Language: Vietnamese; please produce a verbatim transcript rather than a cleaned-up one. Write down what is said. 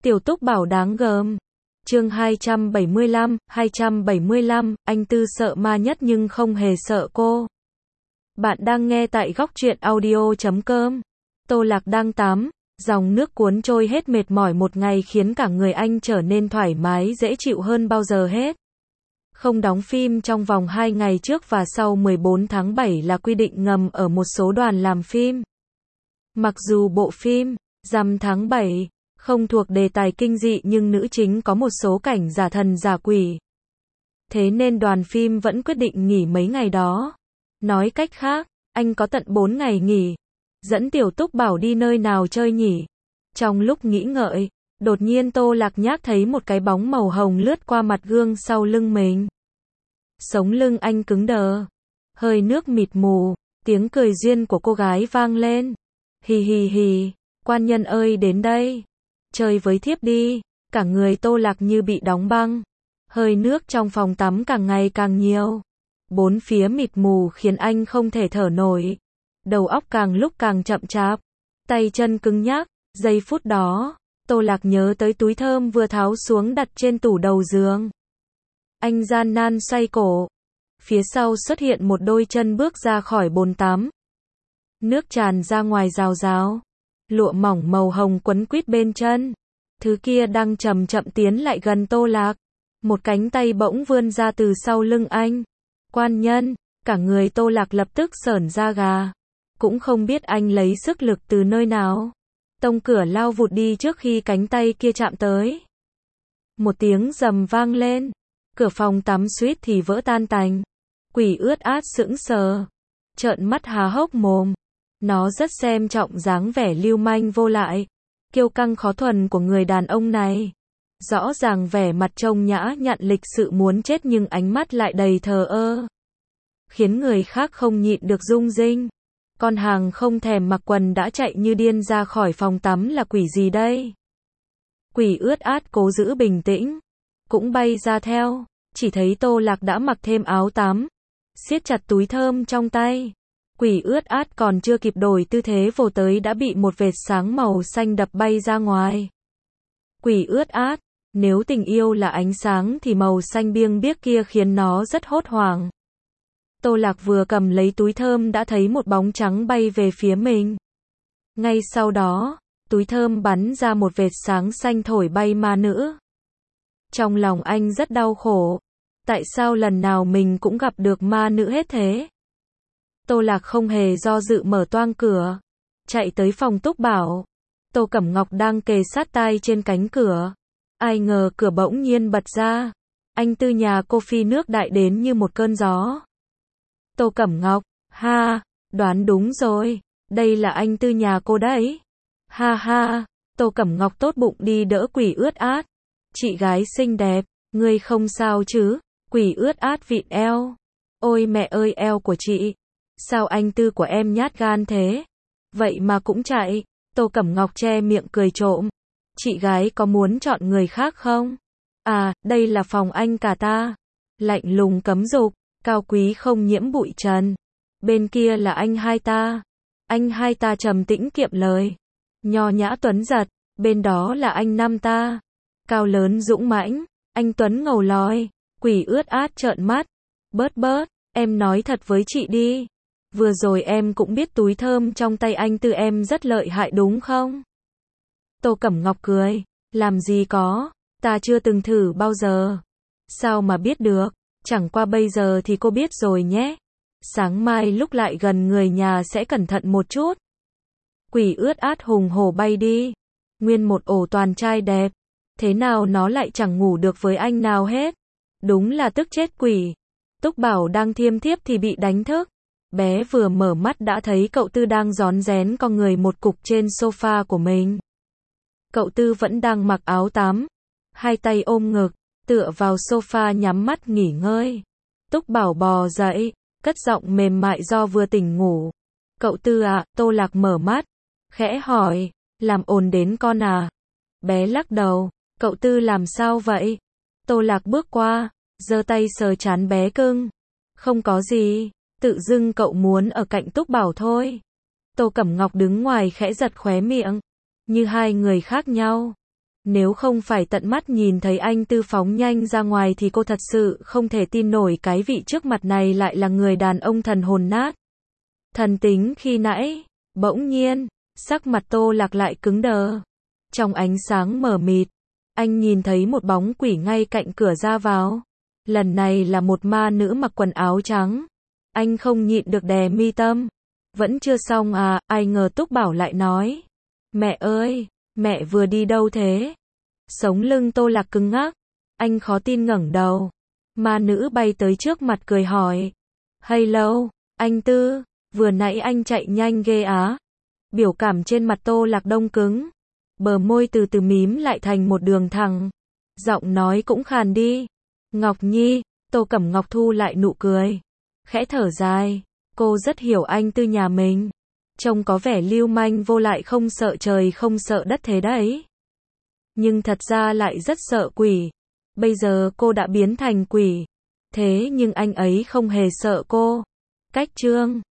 Tiểu Túc Bảo đáng gờm. Chương hai trăm bảy mươi lăm, hai trăm bảy mươi lăm, anh Tư sợ ma nhất nhưng không hề sợ cô. Bạn đang nghe tại góc truyện audio chấm com. Tô Lạc đang tắm, dòng nước cuốn trôi hết mệt mỏi một ngày khiến cả người anh trở nên thoải mái dễ chịu hơn bao giờ hết. Không đóng phim trong vòng hai ngày trước và sau mười bốn tháng bảy là quy định ngầm ở một số đoàn làm phim. Mặc dù bộ phim Rằm tháng bảy không thuộc đề tài kinh dị nhưng nữ chính có một số cảnh giả thần giả quỷ. Thế nên đoàn phim vẫn quyết định nghỉ mấy ngày đó. Nói cách khác, anh có tận bốn ngày nghỉ. Dẫn Tiểu Túc Bảo đi nơi nào chơi nhỉ? Trong lúc nghĩ ngợi, đột nhiên Tô Lạc Nhác thấy một cái bóng màu hồng lướt qua mặt gương sau lưng mình. Sống lưng anh cứng đờ. Hơi nước mịt mù, tiếng cười duyên của cô gái vang lên. Hì hì hì, quan nhân ơi đến đây. Chơi với thiếp đi. Cả người Tô Lạc như bị đóng băng. Hơi nước trong phòng tắm càng ngày càng nhiều. Bốn phía mịt mù khiến anh không thể thở nổi. Đầu óc càng lúc càng chậm chạp. Tay chân cứng nhắc. Giây phút đó, Tô Lạc nhớ tới túi thơm vừa tháo xuống đặt trên tủ đầu giường. Anh gian nan xoay cổ. Phía sau xuất hiện một đôi chân bước ra khỏi bồn tắm. Nước tràn ra ngoài rào rào. Lụa mỏng màu hồng quấn quýt bên chân. Thứ kia đang chậm chậm tiến lại gần Tô Lạc. Một cánh tay bỗng vươn ra từ sau lưng anh. Quan nhân, cả người Tô Lạc lập tức sởn da gà. Cũng không biết anh lấy sức lực từ nơi nào. Tông cửa lao vụt đi trước khi cánh tay kia chạm tới. Một tiếng rầm vang lên. Cửa phòng tắm suýt thì vỡ tan tành. Quỷ ướt át sững sờ. Trợn mắt há hốc mồm. Nó rất xem trọng dáng vẻ lưu manh vô lại. Kiêu căng khó thuần của người đàn ông này. Rõ ràng vẻ mặt trông nhã nhặn lịch sự muốn chết nhưng ánh mắt lại đầy thờ ơ. Khiến người khác không nhịn được rung rinh. Con hàng không thèm mặc quần đã chạy như điên ra khỏi phòng tắm là quỷ gì đây? Quỷ ướt át cố giữ bình tĩnh. Cũng bay ra theo. Chỉ thấy Tô Lạc đã mặc thêm áo tắm. Siết chặt túi thơm trong tay. Quỷ ướt át còn chưa kịp đổi tư thế vồ tới đã bị một vệt sáng màu xanh đập bay ra ngoài. Quỷ ướt át, nếu tình yêu là ánh sáng thì màu xanh biêng biếc kia khiến nó rất hốt hoảng. Tô Lạc vừa cầm lấy túi thơm đã thấy một bóng trắng bay về phía mình. Ngay sau đó, túi thơm bắn ra một vệt sáng xanh thổi bay ma nữ. Trong lòng anh rất đau khổ. Tại sao lần nào mình cũng gặp được ma nữ hết thế? Tô Lạc không hề do dự mở toang cửa. Chạy tới phòng Túc Bảo. Tô Cẩm Ngọc đang kề sát tai trên cánh cửa. Ai ngờ cửa bỗng nhiên bật ra. Anh Tư nhà cô phi nước đại đến như một cơn gió. Tô Cẩm Ngọc, ha, đoán đúng rồi. Đây là anh Tư nhà cô đấy. Ha ha, Tô Cẩm Ngọc tốt bụng đi đỡ quỷ ướt át. Chị gái xinh đẹp, ngươi không sao chứ? Quỷ ướt át vịn eo. Ôi mẹ ơi eo của chị. Sao anh Tư của em nhát gan thế? Vậy mà cũng chạy. Tô Cẩm Ngọc che miệng cười trộm. Chị gái có muốn chọn người khác không? À, đây là phòng anh cả ta. Lạnh lùng cấm dục, cao quý không nhiễm bụi trần. Bên kia là anh hai ta. Anh hai ta trầm tĩnh kiệm lời. Nho nhã tuấn giật, bên đó là anh năm ta. Cao lớn dũng mãnh, anh tuấn ngầu lòi. Quỷ ướt át trợn mắt. Bớt bớt, em nói thật với chị đi. Vừa rồi em cũng biết túi thơm trong tay anh Tư em rất lợi hại đúng không? Tô Cẩm Ngọc cười. Làm gì có, ta chưa từng thử bao giờ. Sao mà biết được, chẳng qua bây giờ thì cô biết rồi nhé. Sáng mai lúc lại gần người nhà sẽ cẩn thận một chút. Quỷ ướt át hùng hổ bay đi. Nguyên một ổ toàn trai đẹp. Thế nào nó lại chẳng ngủ được với anh nào hết. Đúng là tức chết quỷ. Túc Bảo đang thiêm thiếp thì bị đánh thức. Bé vừa mở mắt đã thấy cậu Tư đang rón rén con người một cục trên sofa của mình. Cậu Tư vẫn đang mặc áo tắm. Hai tay ôm ngực, tựa vào sofa nhắm mắt nghỉ ngơi. Túc Bảo bò dậy, cất giọng mềm mại do vừa tỉnh ngủ. Cậu Tư à, Tô Lạc mở mắt. Khẽ hỏi, làm ồn đến con à? Bé lắc đầu, cậu Tư làm sao vậy? Tô Lạc bước qua, giơ tay sờ trán bé cưng. Không có gì. Tự dưng cậu muốn ở cạnh Túc Bảo thôi. Tô Cẩm Ngọc đứng ngoài khẽ giật khóe miệng. Như hai người khác nhau. Nếu không phải tận mắt nhìn thấy anh Tư phóng nhanh ra ngoài thì cô thật sự không thể tin nổi cái vị trước mặt này lại là người đàn ông thần hồn nát. Thần tính khi nãy, bỗng nhiên, sắc mặt Tô Lạc lại cứng đờ. Trong ánh sáng mờ mịt, anh nhìn thấy một bóng quỷ ngay cạnh cửa ra vào. Lần này là một ma nữ mặc quần áo trắng. Anh không nhịn được đè mi tâm. Vẫn chưa xong à, ai ngờ Túc Bảo lại nói. Mẹ ơi, mẹ vừa đi đâu thế? Sống lưng Tô Lạc cứng ngắc. Anh khó tin ngẩng đầu. Ma nữ bay tới trước mặt cười hỏi. Hello, anh Tư, vừa nãy anh chạy nhanh ghê á. Biểu cảm trên mặt Tô Lạc đông cứng. Bờ môi từ từ mím lại thành một đường thẳng. Giọng nói cũng khàn đi. Ngọc Nhi, Tô Cẩm Ngọc thu lại nụ cười. Khẽ thở dài. Cô rất hiểu anh Tư nhà mình. Trông có vẻ lưu manh vô lại không sợ trời không sợ đất thế đấy. Nhưng thật ra lại rất sợ quỷ. Bây giờ cô đã biến thành quỷ. Thế nhưng anh ấy không hề sợ cô. Cách chương